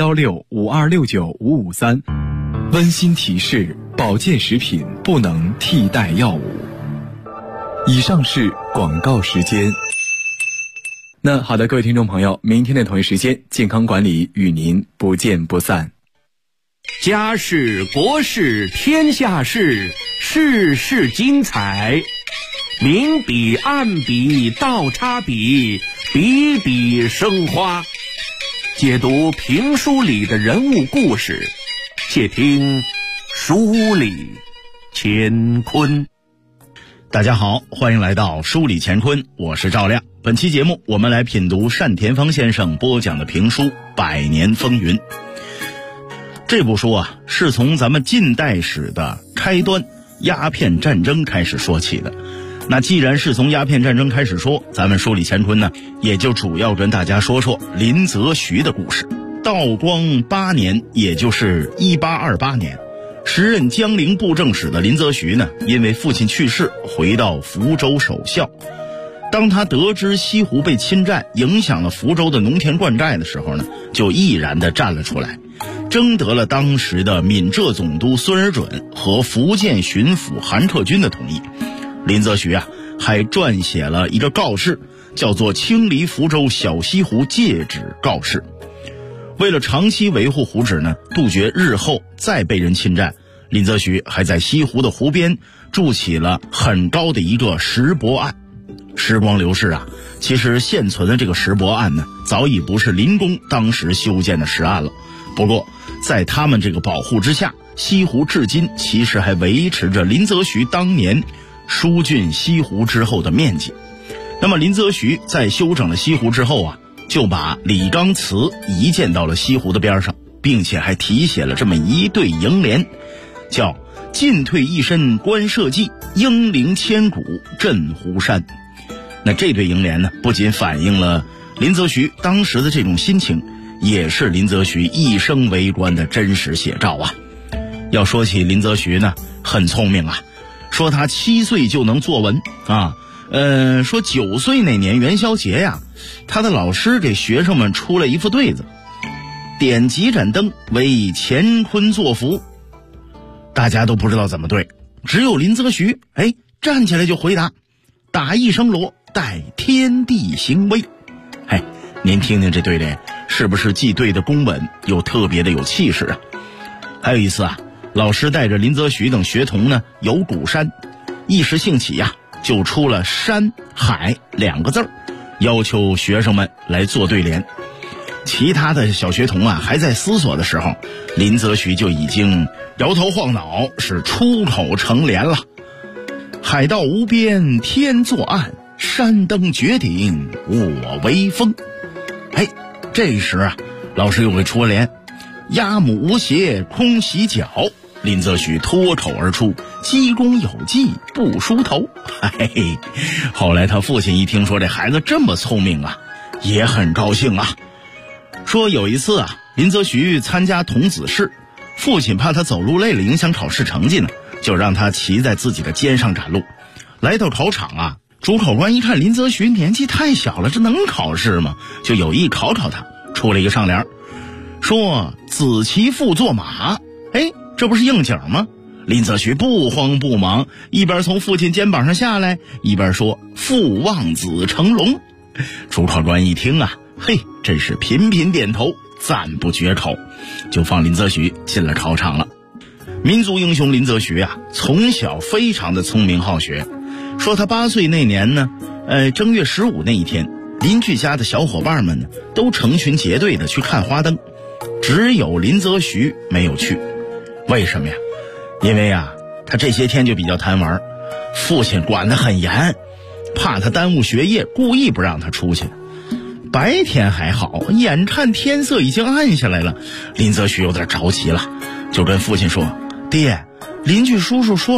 031652695553。温馨提示：保健食品不能替代药物。以上是广告时间。那好的，各位听众朋友，明天的同一时间，健康管理与您不见不散。 家事国事天下事，事事精彩。明笔暗笔倒插笔，笔笔生花。解读评书里的人物故事，且听书里乾坤。 大家好，欢迎来到书里乾坤，我是赵亮。本期节目我们来品读单田芳先生播讲的评书《百年风云》。这部书啊，是从咱们近代史的开端鸦片战争开始说起的。那既然是从鸦片战争开始说，咱们书里乾坤呢，也就主要跟大家说说林则徐的故事。道光8年，也就是1828年，时任江陵布政使的林则徐呢，因为父亲去世，回到福州守孝。当他得知西湖被侵占，影响了福州的农田灌溉的时候呢，就毅然地站了出来，征得了当时的闽浙总督孙尔准和福建巡抚韩特军的同意。林则徐啊，还撰写了一个告示，叫做《清理福州小西湖戒旨告示》。为了长期维护湖址呢，杜绝日后再被人侵占，林则徐还在西湖的湖边筑起了很高的一个石泊岸。时光流逝啊，其实现存的这个石泊岸呢，早已不是林公当时修建的石岸了。不过在他们这个保护之下，西湖至今其实还维持着林则徐当年疏浚西湖之后的面积。那么林则徐在修整了西湖之后啊，就把李纲祠移建到了西湖的边上，并且还题写了这么一对楹联，叫进退一身观社稷，英灵千古镇湖山。那这对楹联呢，不仅反映了林则徐当时的这种心情，也是林则徐一生为官的真实写照啊。要说起林则徐呢，很聪明啊，说他7岁就能作文啊，说9岁那年元宵节呀，他的老师给学生们出了一副对子：点几盏灯，为乾坤作福。大家都不知道怎么对，只有林则徐站起来就回答：打一声锣，待天地行威。您听听这对联，是不是既对的公稳，又特别的有气势啊？还有一次啊，老师带着林则徐等学童呢游鼓山，一时兴起呀，就出了山海2个字，要求学生们来做对联。其他的小学童啊还在思索的时候，林则徐就已经摇头晃脑，是出口成联了：海道无边天作岸，山登绝顶我威风。这时啊，老师又给出联：鸭母无鞋空洗脚。林则徐脱口而出：鸡公有技不梳头。后来他父亲一听说这孩子这么聪明啊，也很高兴啊。说有一次啊，林则徐参加童子试，父亲怕他走路累了影响考试成绩呢，就让他骑在自己的肩上赶路。来到考场啊，主考官一看林则徐年纪太小了，这能考试吗？就有意考考他，出了一个上联，说子骑父坐马。这不是应景吗？林则徐不慌不忙，一边从父亲肩膀上下来，一边说父望子成龙。主考官一听啊，真是频频点头，赞不绝口，就放林则徐进了考场了。民族英雄林则徐啊，从小非常的聪明好学。说他8岁那年呢，正月15那一天，邻居家的小伙伴们呢都成群结队的去看花灯，只有林则徐没有去。为什么呀？因为啊，他这些天就比较贪玩，父亲管得很严，怕他耽误学业，故意不让他出去。白天还好，眼看天色已经暗下来了，林则徐有点着急了，就跟父亲说：爹，邻居叔叔说了，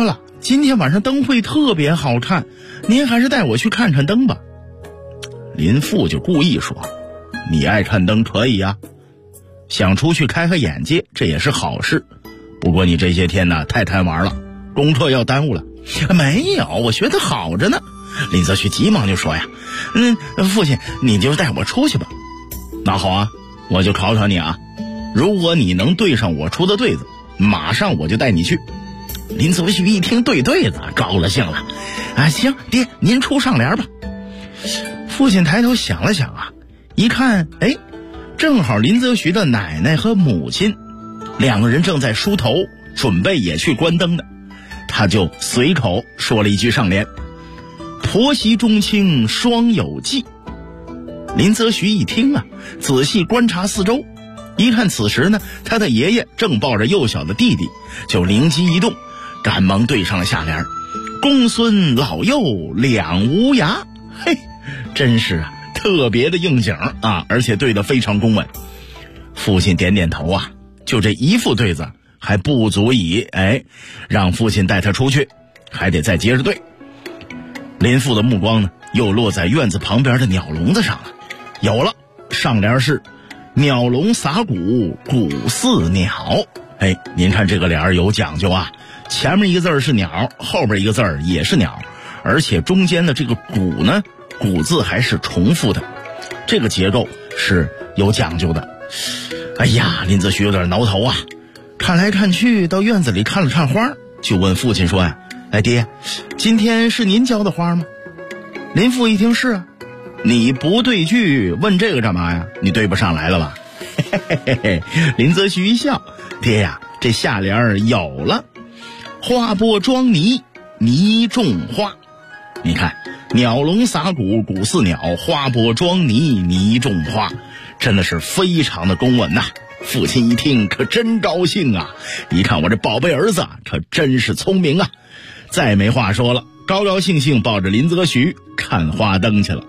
今天晚上灯会特别好看，您还是带我去看看灯吧。林父就故意说，你爱看灯可以啊，想出去开眼界，这也是好事。不过你这些天呢太贪玩了，功课要耽误了。没有，我学得好着呢。林则徐急忙就说呀，父亲你就带我出去吧。那好啊，我就考考你啊，如果你能对上我出的对子，马上我就带你去。林则徐一听对子，高了兴了啊，行，爹您出上联吧。父亲抬头想了想啊，一看，正好林则徐的奶奶和母亲两个人正在梳头，准备也去关灯的，他就随口说了一句上联，婆媳中亲双有忌。林则徐一听啊，仔细观察四周，一看此时呢，他的爷爷正抱着幼小的弟弟，就灵机一动，赶忙对上了下联，公孙老幼两无涯。嘿，真是啊，特别的应景啊，而且对得非常公稳。父亲点点头啊，就这一副对子还不足以让父亲带他出去，还得再接着对。林父的目光呢又落在院子旁边的鸟笼子上了，有了，上联是鸟笼撒谷谷似鸟。您看这个联儿有讲究啊，前面一个字是鸟，后边一个字也是鸟，而且中间的这个谷呢，谷字还是重复的，这个结构是有讲究的。哎呀，林则徐有点挠头啊，看来看去到院子里看了看花，就问父亲说呀，爹，今天是您浇的花吗？林父一听是啊。你不对句问这个干嘛呀？你对不上来了吧？林则徐一笑，爹呀，这下联有了，花播装泥，泥种花。你看，鸟笼撒谷谷似鸟，花播装泥，泥种花，真的是非常的公稳呐。父亲一听可真高兴啊，一看我这宝贝儿子可真是聪明啊，再没话说了，高高兴兴抱着林则徐看花灯去了。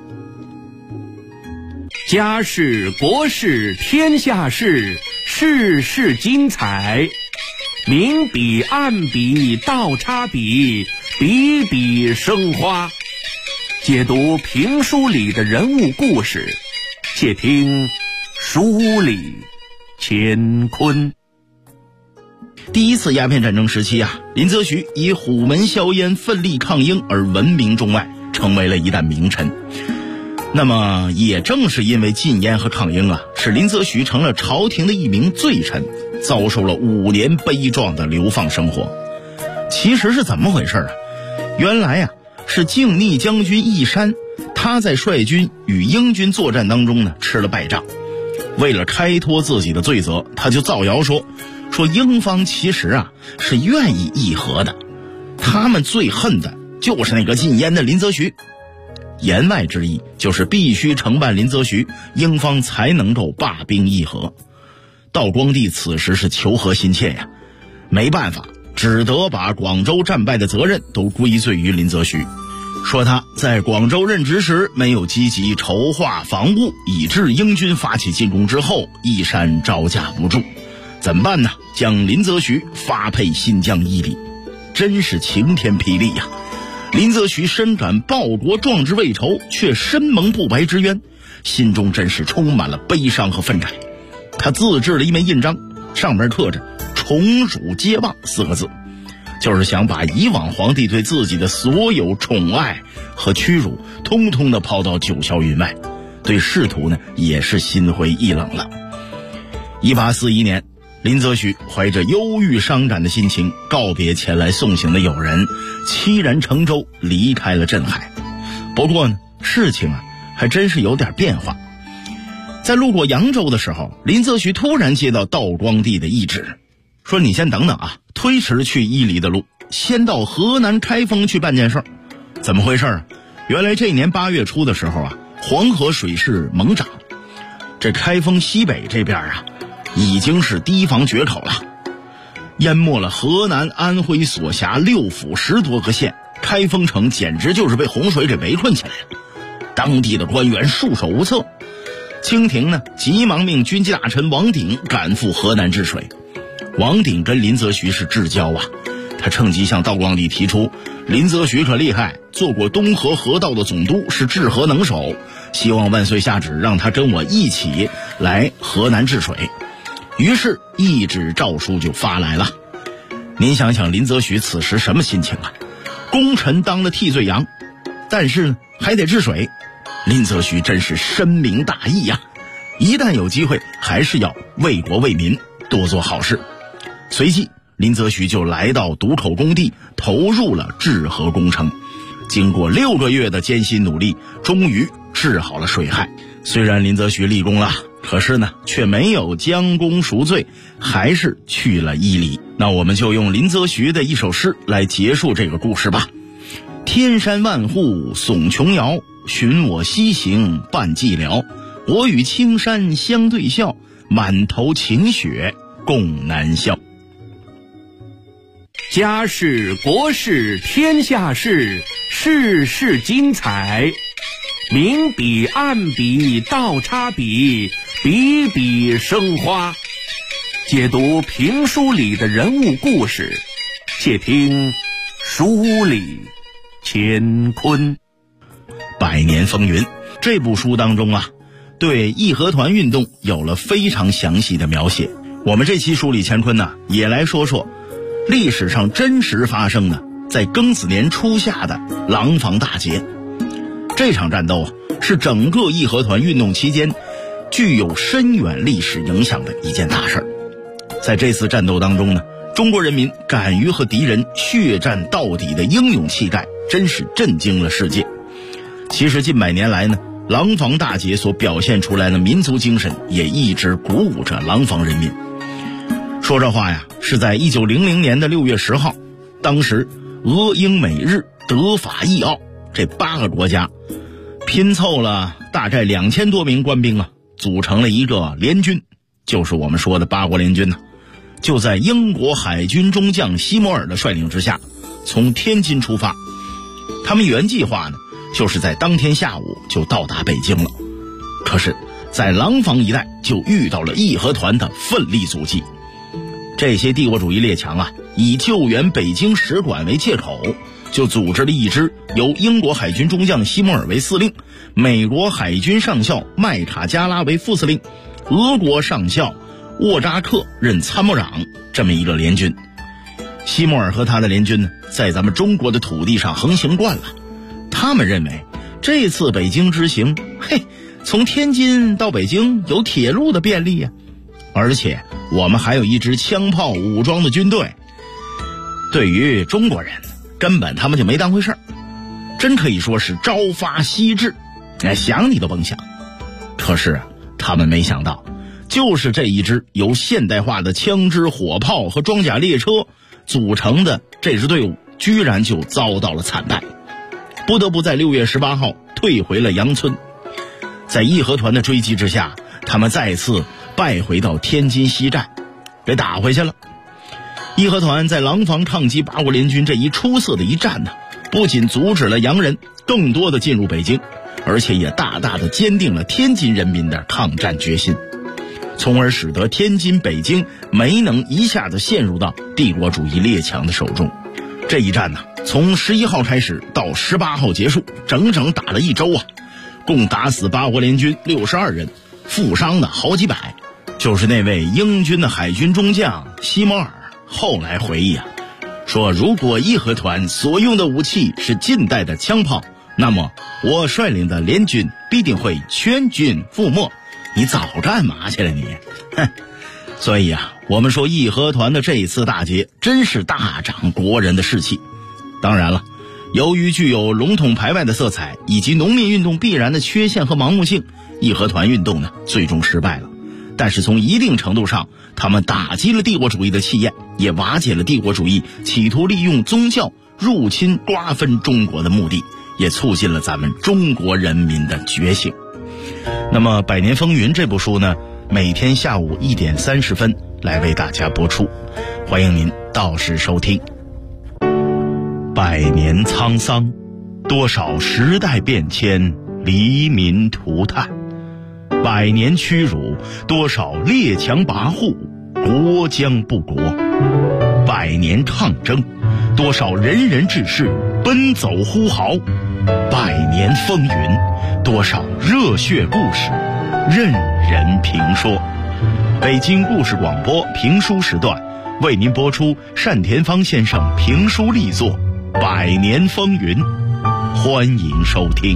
家事国事天下事，事事精彩，明笔暗笔倒插笔，笔笔生花。解读评书里的人物故事，且听书里乾坤。 第一次鸦片战争时期啊，林则徐以虎门销烟奋力抗英而闻名中外，成为了一代名臣。那么也正是因为禁烟和抗英啊，使林则徐成了朝廷的一名罪臣，遭受了5年悲壮的流放生活。其实是怎么回事啊？原来啊，是靖逆将军义山，他在率军与英军作战当中呢吃了败仗，为了开脱自己的罪责，他就造谣说英方其实啊是愿意议和的，他们最恨的就是那个禁烟的林则徐。言外之意就是必须承办林则徐，英方才能够罢兵议和。道光帝此时是求和心切呀，没办法，只得把广州战败的责任都归罪于林则徐，说他在广州任职时没有积极筹划防务，以致英军发起进攻之后，义山招架不住。怎么办呢？将林则徐发配新疆伊犁，真是晴天霹雳呀！林则徐深感报国壮志未酬，却身蒙不白之冤，心中真是充满了悲伤和愤慨。他自制了一枚印章，上面刻着宠辱皆忘4个字，就是想把以往皇帝对自己的所有宠爱和屈辱通通的抛到九霄云外，对仕途呢也是心灰意冷了。1841年，林则徐怀着忧郁伤感的心情告别前来送行的友人，凄然乘舟离开了镇海。不过呢，事情啊还真是有点变化。在路过扬州的时候，林则徐突然接到道光帝的懿旨，说你先等等啊，推迟去伊犁的路，先到河南开封去办件事。怎么回事啊？原来这年8月初的时候啊，黄河水势猛涨，这开封西北这边啊已经是堤防决口了，淹没了河南、安徽所辖6府10多个县，开封城简直就是被洪水给围困起来了。当地的官员束手无策，清廷呢急忙命军机大臣王鼎赶赴河南治水。王鼎跟林则徐是至交啊， 他趁机向道光帝提出，林则徐可厉害，做过东河河道的总督，是治河能手，希望万岁下旨让他跟我一起来河南治水。于是一纸诏书就发来了。您想想林则徐此时什么心情啊？功臣当了替罪羊，但是还得治水，林则徐真是深明大义呀，一旦有机会还是要为国为民多做好事。随即林则徐就来到渡口工地，投入了治河工程。经过6个月的艰辛努力，终于治好了水害。虽然林则徐立功了，可是呢却没有将功赎罪，还是去了伊犁。那我们就用林则徐的一首诗来结束这个故事吧。天山万户耸琼瑶，寻我西行伴寂寥。我与青山相对笑，满头晴雪共南笑。 家事国事天下事，事事精彩。明笔暗笔倒插笔，笔笔生花。解读评书里的人物故事，且听书里乾坤。 百年风云这部书当中啊，对义和团运动有了非常详细的描写。我们这期书里乾坤呢，也来说说历史上真实发生的在庚子年初夏的廊坊大捷。这场战斗啊，是整个义和团运动期间具有深远历史影响的一件大事。在这次战斗当中呢，中国人民敢于和敌人血战到底的英勇气概，真是震惊了世界。其实近100年来呢，廊坊大捷所表现出来的民族精神也一直鼓舞着廊坊人民。说这话呀，是在1900年的6月10号，当时俄英美日德法意奥这8个国家拼凑了大概2000多名官兵啊，组成了一个联军，就是我们说的八国联军呢。就在英国海军中将西摩尔的率领之下，从天津出发。他们原计划呢，就是在当天下午就到达北京了。可是在廊坊一带就遇到了义和团的奋力阻击。这些帝国主义列强啊，以救援北京使馆为借口，就组织了一支由英国海军中将西摩尔为司令，美国海军上校麦卡加拉为副司令，俄国上校沃扎克任参谋长，这么一个联军。西摩尔和他的联军呢，在咱们中国的土地上横行惯了，他们认为这次北京之行，从天津到北京有铁路的便利呀，而且我们还有一支枪炮武装的军队。对于中国人，根本他们就没当回事儿，真可以说是朝发夕至，想你都甭想。可是他们没想到，就是这一支由现代化的枪支火炮和装甲列车组成的这支队伍，居然就遭到了惨败，不得不在6月18号退回了杨村。在义和团的追击之下，他们再次败回到天津西站，给打回去了。义和团在廊坊抗击八国联军这一出色的一战呢，不仅阻止了洋人更多的进入北京，而且也大大的坚定了天津人民的抗战决心，从而使得天津、北京没能一下子陷入到帝国主义列强的手中。这一战呢，从11号开始到18号结束，整整打了1周啊，共打死八国联军62人，负伤的好几百。就是那位英军的海军中将西摩尔后来回忆啊，说如果义和团所用的武器是近代的枪炮，那么我率领的联军必定会全军覆没。你早干嘛去了你？所以啊，我们说义和团的这一次大捷真是大长国人的士气。当然了，由于具有笼统排外的色彩以及农民运动必然的缺陷和盲目性，义和团运动呢最终失败了。但是从一定程度上，他们打击了帝国主义的气焰，也瓦解了帝国主义企图利用宗教入侵瓜分中国的目的，也促进了咱们中国人民的觉醒。那么《百年风云》这部书呢，每天下午1点30分来为大家播出，欢迎您到时收听。100年沧桑，多少时代变迁，黎民涂炭；100年屈辱，多少列强跋扈，国将不国；100年抗争， 多少仁人志士奔走呼号，百年风云，多少热血故事任人评说。北京故事广播评书时段为您播出单田芳先生评书力作《百年风云》，欢迎收听。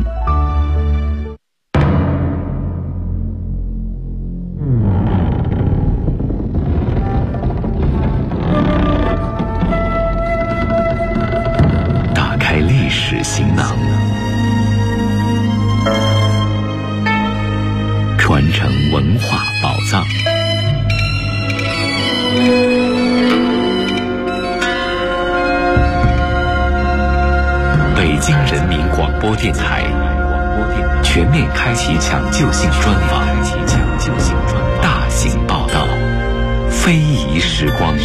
打开历史行囊，传承文化宝藏。北京人民广播电台全面开启抢救性专访，大型报道，非遗时光。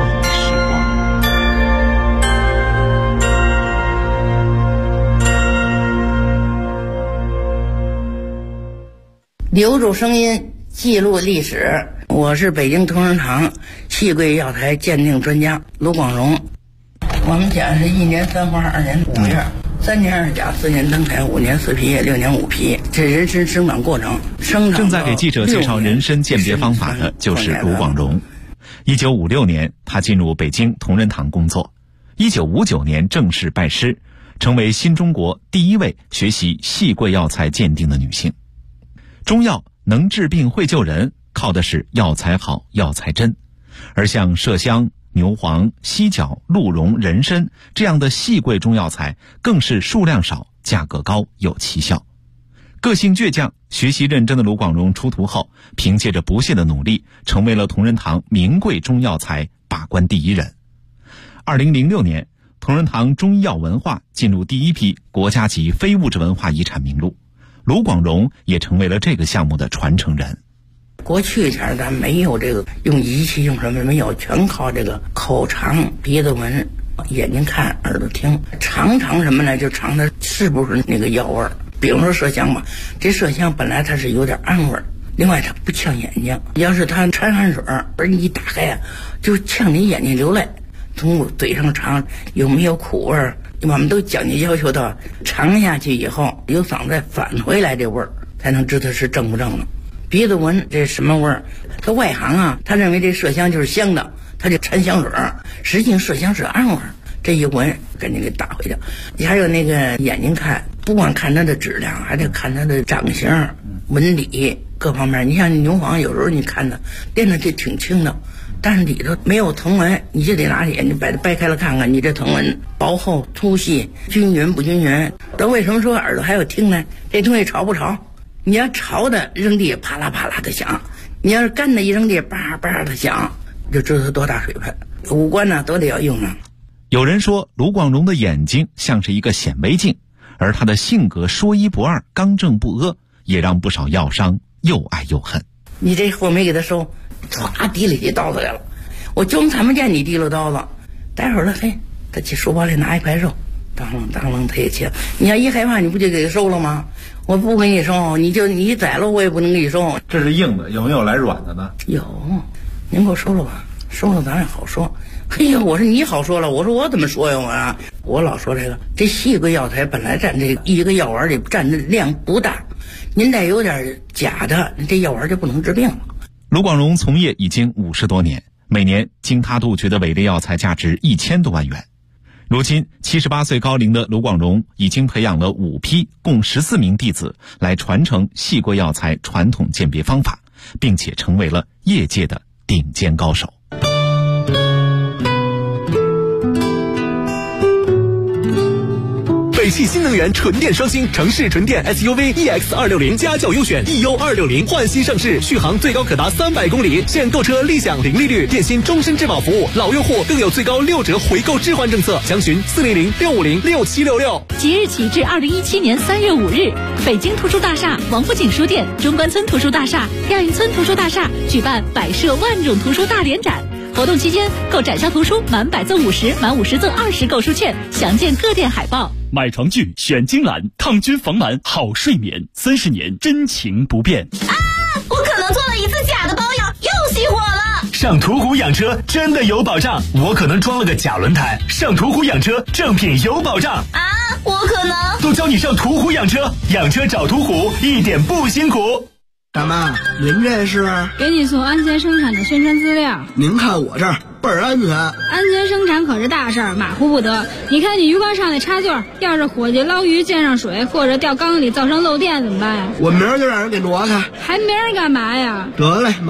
留住声音，记录历史。我是北京同仁堂戏柜药材鉴定专家卢广荣。我们讲是1年3花2年5月，3年2甲4年登台5年4皮6年5皮，这人参生长过程。 正在给记者介绍人参鉴别方法的就是卢广荣。1956年，他进入北京同仁堂工作。1959年正式拜师，成为新中国第一位学习戏柜药材鉴定的女性。中药能治病会救人，靠的是药材好、药材真。而像麝香、牛黄、犀角、鹿茸、人参这样的细贵中药材，更是数量少、价格高、有奇效。个性倔强、学习认真的卢广荣出徒后，凭借着不懈的努力，成为了同仁堂名贵中药材把关第一人。2006年，同仁堂中医药文化进入第一批国家级非物质文化遗产名录，卢广荣也成为了这个项目的传承人。 过去前咱没有这个用仪器用什么没有，全靠这个口尝、鼻子闻、眼睛看、耳朵听。尝什么呢？就尝它是不是那个药味儿。比如说麝香吧，这麝香本来它是有点暗味儿，另外它不呛眼睛。要是它掺汗水，而你一打开呀，就呛你眼睛流泪。从嘴上尝有没有苦味儿，我们都讲究要求到尝下去以后，有嗓子再返回来这味儿，才能知道是正不正的。鼻子闻这什么味儿？他外行啊，他认为这麝香就是香的，他就掺香水儿，实际上麝香是暗味儿。这一闻赶紧给打回去。你还有那个眼睛看，不光看它的质量，还得看它的长相、纹理各方面。你像牛黄，有时候你看它练的就挺轻的，但是里头没有藤纹，你就得拿眼睛把它掰开了看看，你这藤纹薄厚、粗细、均匀不均匀。那为什么说耳朵还有听呢？这东西潮不潮？你要潮的扔地啪啦啪啦的响，你要是干的一扔地叭叭的响，就知道它多大水分。五官呢都得要用上。 有人说卢广荣的眼睛像是一个显微镜，而他的性格说一不二、刚正不阿，也让不少药商又爱又恨。 你这货没给他收，唰提了起刀子来了，我就看不见你提了刀子。待会儿了，嘿，他去书包里拿一块肉，当啷他也切。你要一害怕，你不就给他收了吗？我不给你收，你宰了我也不能给你收。 这是硬的，有没有来软的呢？ 有，您给我收了吧，收了咱也好说。嘿呀，我说你好说了，我说我怎么说呀？我老说这细贵药材本来占这一个药丸里占的量不大，您再有点假的，这药丸就不能治病了。 卢广荣从业已经50多年，每年经他杜绝的伪劣药材价值1000多万元。如今78岁高龄的卢广荣已经培养了5批共14名弟子来传承细贵药材传统鉴别方法，并且成为了业界的顶尖高手。 北汽新能源纯电双星城市纯电 SUV EX260家轿优选 EU260 焕新上市，续航最高可达300公里，现购车立享零利率，电信终身质保服务，老用户更有最高6折回购置换政策。详询400-650-6766。 即日起至2017年3月5日，北京图书大厦、王府井书店、中关村图书大厦、亚运村图书大厦举办摆设万种图书大联展。活动期间，购展销图书满100赠50，满50赠20购书券，详见各店海报。 买床具选金兰，抗菌防螨好睡眠，30年真情不变。 啊！我可能做了一次假的保养，又熄火了。 上途虎养车真的有保障，我可能装了个假轮胎，上途虎养车正品有保障啊！我可能都教你上途虎养车，养车找途虎一点不辛苦。 大妈，您这是？ 给你送安全生产的宣传资料。 您看我这儿倍儿安全。 安全生产可是大事儿，马虎不得。你看你鱼缸上的插座，要是伙计捞鱼溅上水，或者掉缸里造成漏电怎么办呀？ 我明儿就让人给挪开。 还明儿干嘛呀？ 得嘞。